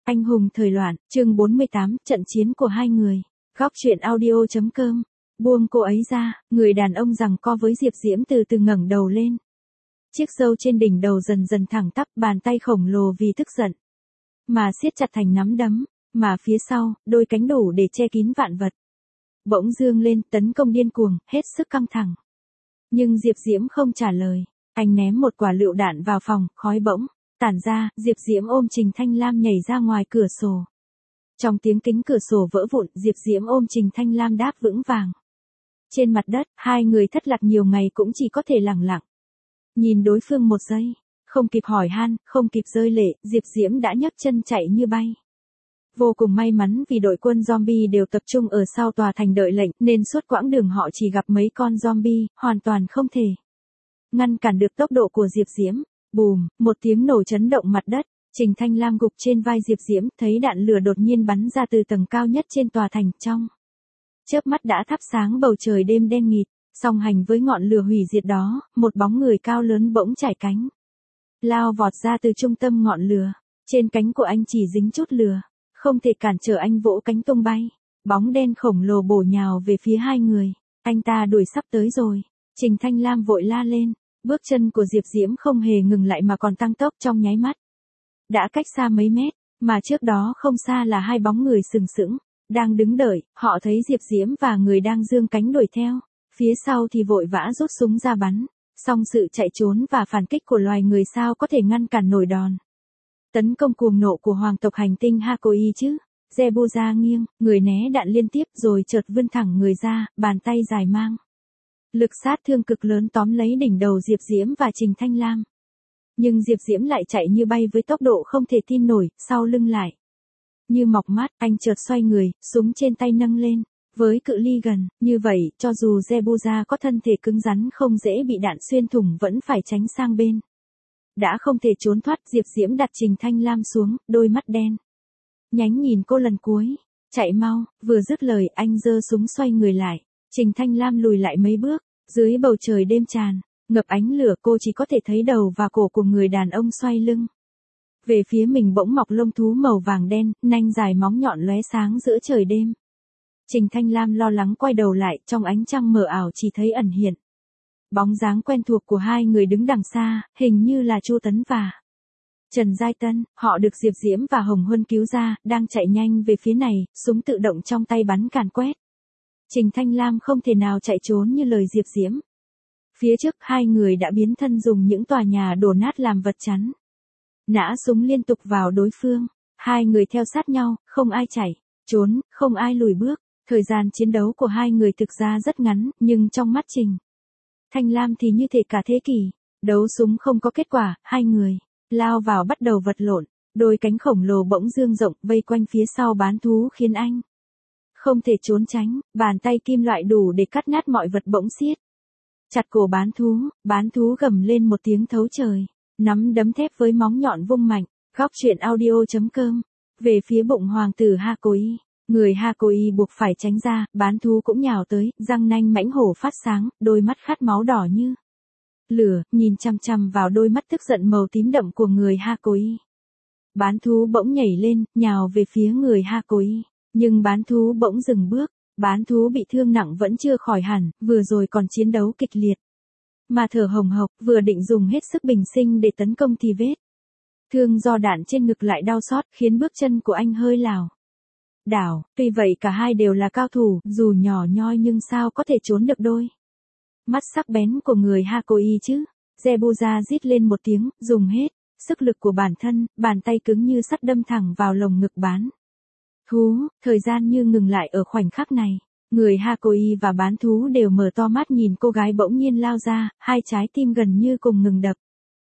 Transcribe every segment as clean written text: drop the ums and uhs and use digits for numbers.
Anh hùng thời loạn, chương 48, trận chiến của hai người. Góc truyện audio.com. Buông cô ấy ra, người đàn ông giằng co với Diệp Diễm từ từ ngẩng đầu lên. Chiếc râu trên đỉnh đầu dần dần thẳng tắp, bàn tay khổng lồ vì tức giận mà siết chặt thành nắm đấm, mà phía sau, đôi cánh đủ để che kín vạn vật. Bỗng dương lên, tấn công điên cuồng, hết sức căng thẳng. Nhưng Diệp Diễm không trả lời, anh ném một quả lựu đạn vào phòng, khói bỗng tản ra, Diệp Diễm ôm Trình Thanh Lam nhảy ra ngoài cửa sổ. Trong tiếng kính cửa sổ vỡ vụn, Diệp Diễm ôm Trình Thanh Lam đáp vững vàng. Trên mặt đất, hai người thất lạc nhiều ngày cũng chỉ có thể lẳng lặng nhìn đối phương một giây, không kịp hỏi han, không kịp rơi lệ, Diệp Diễm đã nhấc chân chạy như bay. Vô cùng may mắn vì đội quân zombie đều tập trung ở sau tòa thành đợi lệnh, nên suốt quãng đường họ chỉ gặp mấy con zombie, hoàn toàn không thể ngăn cản được tốc độ của Diệp Diễm. Bùm, một tiếng nổ chấn động mặt đất, Trình Thanh Lam gục trên vai Diệp Diễm, thấy đạn lửa đột nhiên bắn ra từ tầng cao nhất trên tòa thành, trong chớp mắt đã thắp sáng bầu trời đêm đen nghịt. Song hành với ngọn lửa hủy diệt đó, một bóng người cao lớn bỗng chải cánh lao vọt ra từ trung tâm ngọn lửa. Trên cánh của anh chỉ dính chút lửa, không thể cản trở anh vỗ cánh tung bay. Bóng đen khổng lồ bổ nhào về phía hai người. Anh ta đuổi sắp tới rồi. Trình Thanh Lam vội la lên. Bước chân của Diệp Diễm không hề ngừng lại mà còn tăng tốc trong nháy mắt. Đã cách xa mấy mét, mà trước đó không xa là hai bóng người sừng sững đang đứng đợi. Họ thấy Diệp Diễm và người đang giương cánh đuổi theo. Phía sau thì vội vã rút súng ra bắn. Song sự chạy trốn và phản kích của loài người sao có thể ngăn cản nổi đòn tấn công cuồng nộ của hoàng tộc hành tinh Hakoi chứ. Zebuza nghiêng, người né đạn liên tiếp rồi chợt vươn thẳng người ra, bàn tay dài mang lực sát thương cực lớn tóm lấy đỉnh đầu Diệp Diễm và Trình Thanh Lam. Nhưng Diệp Diễm lại chạy như bay với tốc độ không thể tin nổi, sau lưng lại như mọc mắt, anh chợt xoay người, súng trên tay nâng lên. Với cự ly gần, như vậy, cho dù Zebuza có thân thể cứng rắn không dễ bị đạn xuyên thủng vẫn phải tránh sang bên. Đã không thể trốn thoát, Diệp Diễm đặt Trình Thanh Lam xuống, đôi mắt đen nhánh nhìn cô lần cuối. Chạy mau, vừa dứt lời anh giơ súng xoay người lại. Trình Thanh Lam lùi lại mấy bước, dưới bầu trời đêm tràn ngập ánh lửa, cô chỉ có thể thấy đầu và cổ của người đàn ông xoay lưng về phía mình, bỗng mọc lông thú màu vàng đen, nanh dài móng nhọn lóe sáng giữa trời đêm. Trình Thanh Lam lo lắng quay đầu lại, trong ánh trăng mờ ảo chỉ thấy ẩn hiện bóng dáng quen thuộc của hai người đứng đằng xa, hình như là Chu Tấn và Trần Giai Tân. Họ được Diệp Diễm và Hồng Huân cứu ra, đang chạy nhanh về phía này, súng tự động trong tay bắn càn quét. Trình Thanh Lam không thể nào chạy trốn như lời Diệp Diễm. Phía trước hai người đã biến thân dùng những tòa nhà đổ nát làm vật chắn. Nã súng liên tục vào đối phương. Hai người theo sát nhau, không ai chạy trốn, không ai lùi bước. Thời gian chiến đấu của hai người thực ra rất ngắn, nhưng trong mắt Trình Thanh Lam thì như thể cả thế kỷ. Đấu súng không có kết quả, hai người lao vào bắt đầu vật lộn. Đôi cánh khổng lồ bỗng dương rộng vây quanh phía sau bán thú khiến anh không thể trốn tránh. Bàn tay kim loại đủ để cắt nát mọi vật bỗng siết chặt cổ bán thú gầm lên một tiếng thấu trời, nắm đấm thép với móng nhọn vung mạnh. Góc truyện audio.com. Về phía bụng hoàng tử Hakoi, người Hakoi buộc phải tránh ra, bán thú cũng nhào tới, răng nanh mãnh hổ phát sáng, đôi mắt khát máu đỏ như lửa, nhìn chằm chằm vào đôi mắt tức giận màu tím đậm của người Hakoi. Bán thú bỗng nhảy lên, nhào về phía người Hakoi, nhưng bán thú bỗng dừng bước. Bán thú bị thương nặng vẫn chưa khỏi hẳn, vừa rồi còn chiến đấu kịch liệt mà thở hồng hộc, vừa định dùng hết sức bình sinh để tấn công thì vết thương do đạn trên ngực lại đau xót, khiến bước chân của anh hơi lảo đảo. Tuy vậy cả hai đều là cao thủ, dù nhỏ nhoi nhưng sao có thể trốn được đôi mắt sắc bén của người Hakoi chứ. Zebuza rít lên một tiếng, dùng hết sức lực của bản thân, bàn tay cứng như sắt đâm thẳng vào lồng ngực bán thú. Thời gian như ngừng lại ở khoảnh khắc này. Người Hakoi và bán thú đều mở to mắt nhìn cô gái bỗng nhiên lao ra, hai trái tim gần như cùng ngừng đập.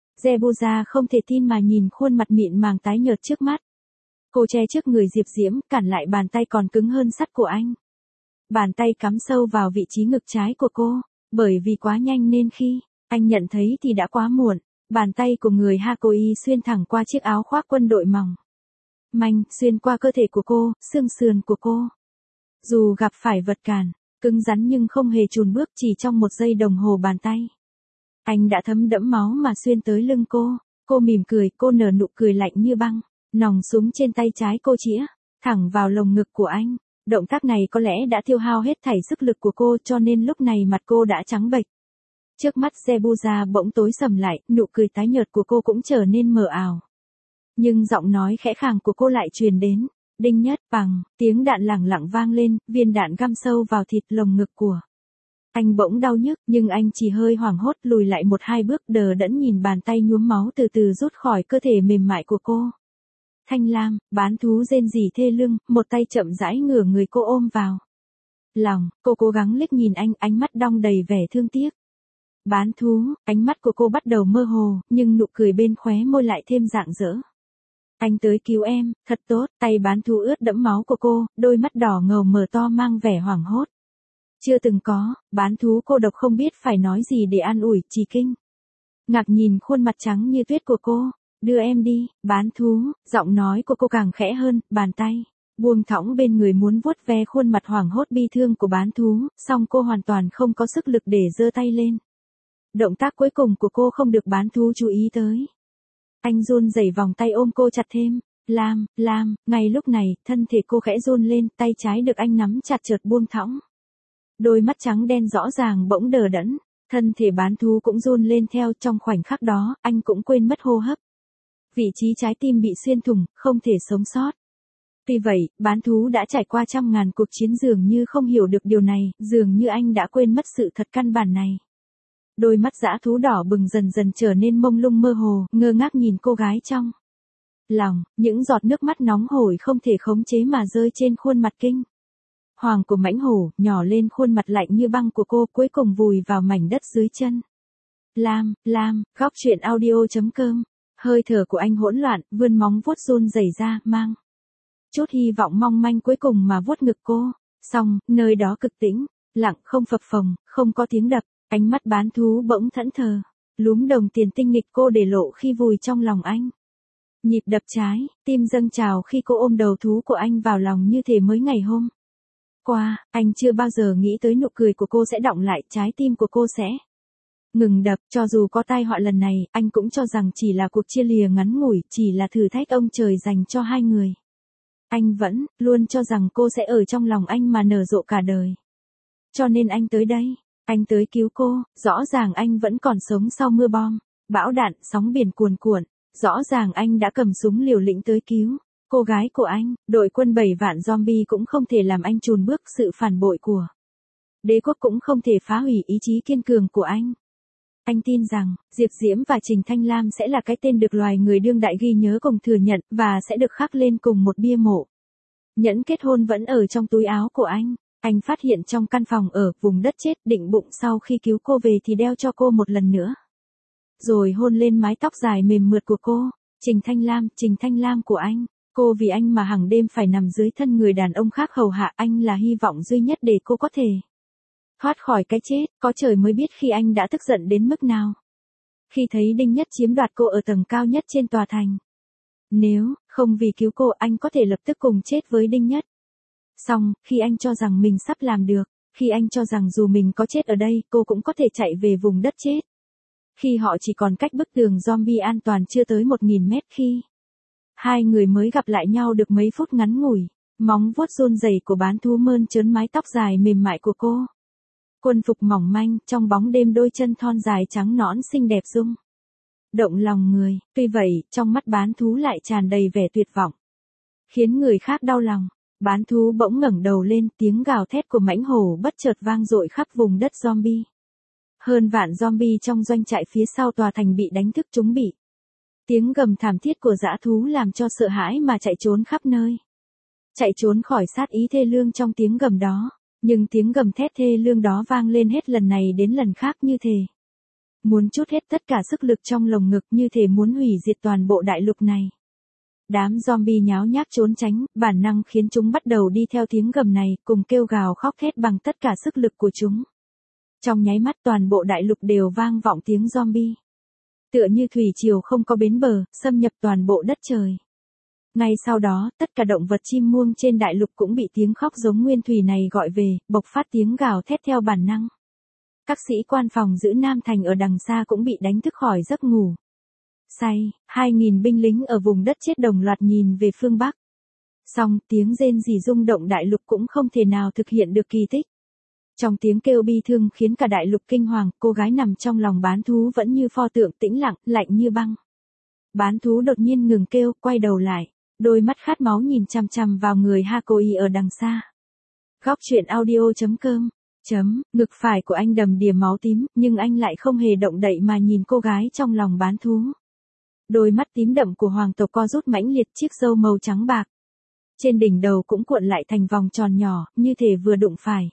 Zebuza không thể tin mà nhìn khuôn mặt mịn màng tái nhợt trước mắt. Cô che trước người Diệp Diễm, cản lại bàn tay còn cứng hơn sắt của anh. Bàn tay cắm sâu vào vị trí ngực trái của cô, bởi vì quá nhanh nên khi anh nhận thấy thì đã quá muộn. Bàn tay của người Hakoi xuyên thẳng qua chiếc áo khoác quân đội mỏng manh, xuyên qua cơ thể của cô, xương sườn của cô. Dù gặp phải vật cản cứng rắn nhưng không hề chùn bước, chỉ trong một giây đồng hồ bàn tay anh đã thấm đẫm máu mà xuyên tới lưng cô. Cô mỉm cười, cô nở nụ cười lạnh như băng. Nòng súng trên tay trái cô chĩa thẳng vào lồng ngực của anh. Động tác này có lẽ đã tiêu hao hết thảy sức lực của cô cho nên lúc này mặt cô đã trắng bệch. Trước mắt Zebuza bỗng tối sầm lại, nụ cười tái nhợt của cô cũng trở nên mờ ảo. Nhưng giọng nói khẽ khàng của cô lại truyền đến. Đinh Nhất, bằng, tiếng đạn lẳng lặng vang lên, viên đạn găm sâu vào thịt lồng ngực của anh bỗng đau nhức, nhưng anh chỉ hơi hoảng hốt lùi lại 1-2 bước đờ đẫn nhìn bàn tay nhuốm máu từ từ rút khỏi cơ thể mềm mại của cô. Thanh Lam, bán thú rên rỉ thê lương, một tay chậm rãi ngửa người cô ôm vào lòng, cô cố gắng liếc nhìn anh, ánh mắt đong đầy vẻ thương tiếc. Bán thú, ánh mắt của cô bắt đầu mơ hồ, nhưng nụ cười bên khóe môi lại thêm rạng rỡ. Anh tới cứu em, thật tốt, tay bán thú ướt đẫm máu của cô, đôi mắt đỏ ngầu mở to mang vẻ hoảng hốt. Chưa từng có, bán thú cô độc không biết phải nói gì để an ủi, chỉ kinh ngạc nhìn khuôn mặt trắng như tuyết của cô. Đưa em đi, bán thú, giọng nói của cô càng khẽ hơn, bàn tay buông thõng bên người muốn vuốt ve khuôn mặt hoảng hốt bi thương của bán thú, song cô hoàn toàn không có sức lực để giơ tay lên. Động tác cuối cùng của cô không được bán thú chú ý tới. Anh run rẩy vòng tay ôm cô chặt thêm. Lam, ngay lúc này, thân thể cô khẽ run lên, tay trái được anh nắm chặt chợt buông thõng. Đôi mắt trắng đen rõ ràng bỗng đờ đẫn, thân thể bán thú cũng run lên theo, trong khoảnh khắc đó, anh cũng quên mất hô hấp. Vị trí trái tim bị xuyên thủng, không thể sống sót. Tuy vậy, bán thú đã trải qua trăm ngàn cuộc chiến dường như không hiểu được điều này, dường như anh đã quên mất sự thật căn bản này. Đôi mắt dã thú đỏ bừng dần dần trở nên mông lung mơ hồ, ngơ ngác nhìn cô gái trong lòng, những giọt nước mắt nóng hổi không thể khống chế mà rơi trên khuôn mặt kinh hoàng của mãnh hổ, nhỏ lên khuôn mặt lạnh như băng của cô, cuối cùng vùi vào mảnh đất dưới chân. Lam, góc truyện audio.com. Hơi thở của anh hỗn loạn, vươn móng vuốt run rẩy ra, mang chút hy vọng mong manh cuối cùng mà vuốt ngực cô. Xong, nơi đó cực tĩnh, lặng không phập phồng, không có tiếng đập, ánh mắt bán thú bỗng thẫn thờ. Lúm đồng tiền tinh nghịch cô để lộ khi vùi trong lòng anh. Nhịp đập trái, tim dâng trào khi cô ôm đầu thú của anh vào lòng như thể mới ngày hôm qua, anh chưa bao giờ nghĩ tới nụ cười của cô sẽ đọng lại, trái tim của cô sẽ ngừng đập. Cho dù có tai họa lần này, anh cũng cho rằng chỉ là cuộc chia lìa ngắn ngủi, chỉ là thử thách ông trời dành cho hai người. Anh vẫn luôn cho rằng cô sẽ ở trong lòng anh mà nở rộ cả đời. Cho nên anh tới đây, anh tới cứu cô, rõ ràng anh vẫn còn sống sau mưa bom, bão đạn, sóng biển cuồn cuộn, rõ ràng anh đã cầm súng liều lĩnh tới cứu cô gái của anh. Đội quân 7 vạn zombie cũng không thể làm anh chùn bước, sự phản bội của đế quốc cũng không thể phá hủy ý chí kiên cường của anh. Anh tin rằng, Diệp Diễm và Trình Thanh Lam sẽ là cái tên được loài người đương đại ghi nhớ cùng thừa nhận, và sẽ được khắc lên cùng một bia mộ. Nhẫn kết hôn vẫn ở trong túi áo của anh. Anh phát hiện trong căn phòng ở vùng đất chết, định bụng sau khi cứu cô về thì đeo cho cô một lần nữa. Rồi hôn lên mái tóc dài mềm mượt của cô. Trình Thanh Lam của anh. Cô vì anh mà hàng đêm phải nằm dưới thân người đàn ông khác hầu hạ, anh là hy vọng duy nhất để cô có thể thoát khỏi cái chết. Có trời mới biết khi anh đã tức giận đến mức nào. Khi thấy Đinh Nhất chiếm đoạt cô ở tầng cao nhất trên tòa thành. Nếu không vì cứu cô, anh có thể lập tức cùng chết với Đinh Nhất. Xong, khi anh cho rằng mình sắp làm được, khi anh cho rằng dù mình có chết ở đây, cô cũng có thể chạy về vùng đất chết. Khi họ chỉ còn cách bức tường zombie an toàn chưa tới 1000 mét, khi hai người mới gặp lại nhau được mấy phút ngắn ngủi, móng vuốt run rẩy của bán thú mơn trớn mái tóc dài mềm mại của cô. Quân phục mỏng manh, trong bóng đêm đôi chân thon dài trắng nõn xinh đẹp rung động lòng người. Tuy vậy, trong mắt bán thú lại tràn đầy vẻ tuyệt vọng, khiến người khác đau lòng. Bán thú bỗng ngẩng đầu lên, tiếng gào thét của mãnh hổ bất chợt vang dội khắp vùng đất zombie. Hơn vạn zombie trong doanh trại phía sau tòa thành bị đánh thức, chúng bị tiếng gầm thảm thiết của dã thú làm cho sợ hãi mà chạy trốn khắp nơi. Chạy trốn khỏi sát ý thê lương trong tiếng gầm đó. Nhưng tiếng gầm thét thê lương đó vang lên hết lần này đến lần khác như thể muốn trút hết tất cả sức lực trong lồng ngực, như thể muốn hủy diệt toàn bộ đại lục này. Đám zombie nháo nhác trốn tránh, bản năng khiến chúng bắt đầu đi theo tiếng gầm này, cùng kêu gào khóc thét bằng tất cả sức lực của chúng. Trong nháy mắt toàn bộ đại lục đều vang vọng tiếng zombie. Tựa như thủy triều không có bến bờ, xâm nhập toàn bộ đất trời. Ngay sau đó, tất cả động vật chim muông trên đại lục cũng bị tiếng khóc giống nguyên thủy này gọi về, bộc phát tiếng gào thét theo bản năng. Các sĩ quan phòng giữ Nam Thành ở đằng xa cũng bị đánh thức khỏi giấc ngủ. Say, 2.000 binh lính ở vùng đất chết đồng loạt nhìn về phương Bắc. Song tiếng rên rỉ rung động đại lục cũng không thể nào thực hiện được kỳ tích. Trong tiếng kêu bi thương khiến cả đại lục kinh hoàng, cô gái nằm trong lòng bán thú vẫn như pho tượng tĩnh lặng, lạnh như băng. Bán thú đột nhiên ngừng kêu, quay đầu lại, đôi mắt khát máu nhìn chằm chằm vào người Hakoi ở đằng xa. Góc truyện audio.com. Ngực phải của anh đầm đìa máu tím, nhưng anh lại không hề động đậy mà nhìn cô gái trong lòng bán thú. Đôi mắt tím đậm của hoàng tộc co rút mãnh liệt, chiếc râu màu trắng bạc. Trên đỉnh đầu cũng cuộn lại thành vòng tròn nhỏ, như thể vừa đụng phải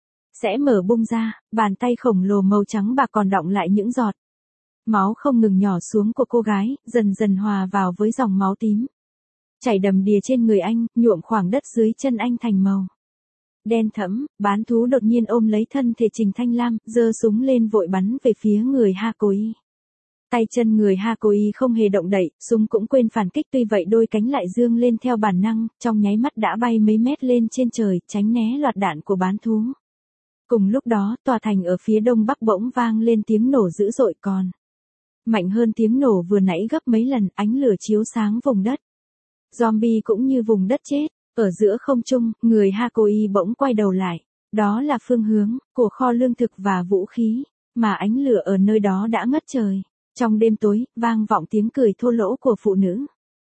sẽ mở bung ra, bàn tay khổng lồ màu trắng bạc còn đọng lại những giọt máu không ngừng nhỏ xuống của cô gái, dần dần hòa vào với dòng máu tím chảy đầm đìa trên người anh, nhuộm khoảng đất dưới chân anh thành màu đen thẫm. Bán thú đột nhiên ôm lấy thân thể Trình Thanh Lam, giơ súng lên vội bắn về phía người Hakoi. Tay chân người Hakoi không hề động đậy, súng cũng quên phản kích, tuy vậy đôi cánh lại dương lên theo bản năng, trong nháy mắt đã bay mấy mét lên trên trời, tránh né loạt đạn của bán thú. Cùng lúc đó, tòa thành ở phía đông bắc bỗng vang lên tiếng nổ dữ dội còn mạnh hơn tiếng nổ vừa nãy gấp mấy lần, ánh lửa chiếu sáng vùng đất zombie cũng như vùng đất chết. Ở giữa không trung, người Hakoi bỗng quay đầu lại. Đó là phương hướng của kho lương thực và vũ khí, mà ánh lửa ở nơi đó đã ngất trời. Trong đêm tối, vang vọng tiếng cười thô lỗ của phụ nữ.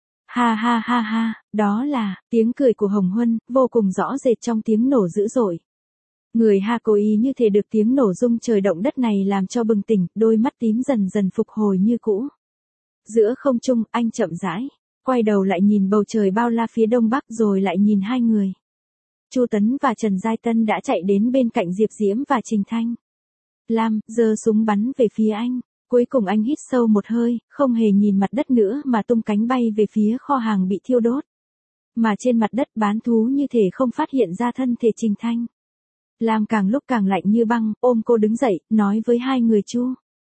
Ha ha ha ha, đó là tiếng cười của Hồng Huân, vô cùng rõ rệt trong tiếng nổ dữ dội. Người Hakoi như thể được tiếng nổ rung trời động đất này làm cho bừng tỉnh, đôi mắt tím dần dần phục hồi như cũ. Giữa không trung, anh chậm rãi quay đầu lại nhìn bầu trời bao la phía đông bắc, rồi lại nhìn hai người. Chu Tấn và Trần Giai Tân đã chạy đến bên cạnh Diệp Diễm và Trình Thanh Lam, giơ súng bắn về phía anh. Cuối cùng anh hít sâu một hơi, không hề nhìn mặt đất nữa mà tung cánh bay về phía kho hàng bị thiêu đốt. Mà trên mặt đất, bán thú như thể không phát hiện ra thân thể Trình Thanh Lam càng lúc càng lạnh như băng, ôm cô đứng dậy, nói với hai người Chu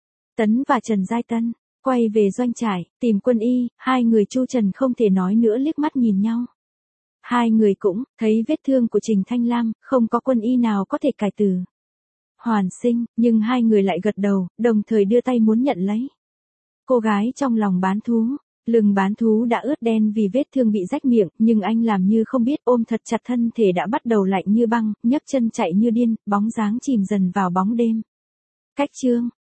Tấn và Trần Giai Tân, quay về doanh trại, tìm quân y. Hai người Chu Trần không thể nói nữa, liếc mắt nhìn nhau. Hai người cũng thấy vết thương của Trình Thanh Lam, không có quân y nào có thể cải tử hoàn sinh, nhưng hai người lại gật đầu, đồng thời đưa tay muốn nhận lấy cô gái trong lòng bán thú. Lưng bán thú đã ướt đen vì vết thương bị rách miệng, nhưng anh làm như không biết, ôm thật chặt thân thể đã bắt đầu lạnh như băng, nhấc chân chạy như điên, bóng dáng chìm dần vào bóng đêm. Cách chương